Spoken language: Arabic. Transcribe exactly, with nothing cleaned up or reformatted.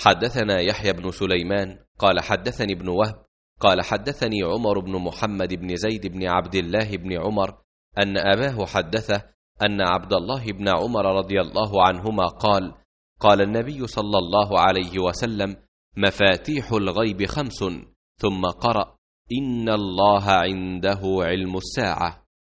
حدثنا يحيى بن سليمان قال حدثني ابن وهب قال حدثني عمر بن محمد بن زيد بن عبد الله بن عمر أن أباه حدثه أن عبد الله بن عمر رضي الله عنهما قال قال النبي صلى الله عليه وسلم: مفاتيح الغيب خمس، ثم قرأ: إن الله عنده علم الساعة.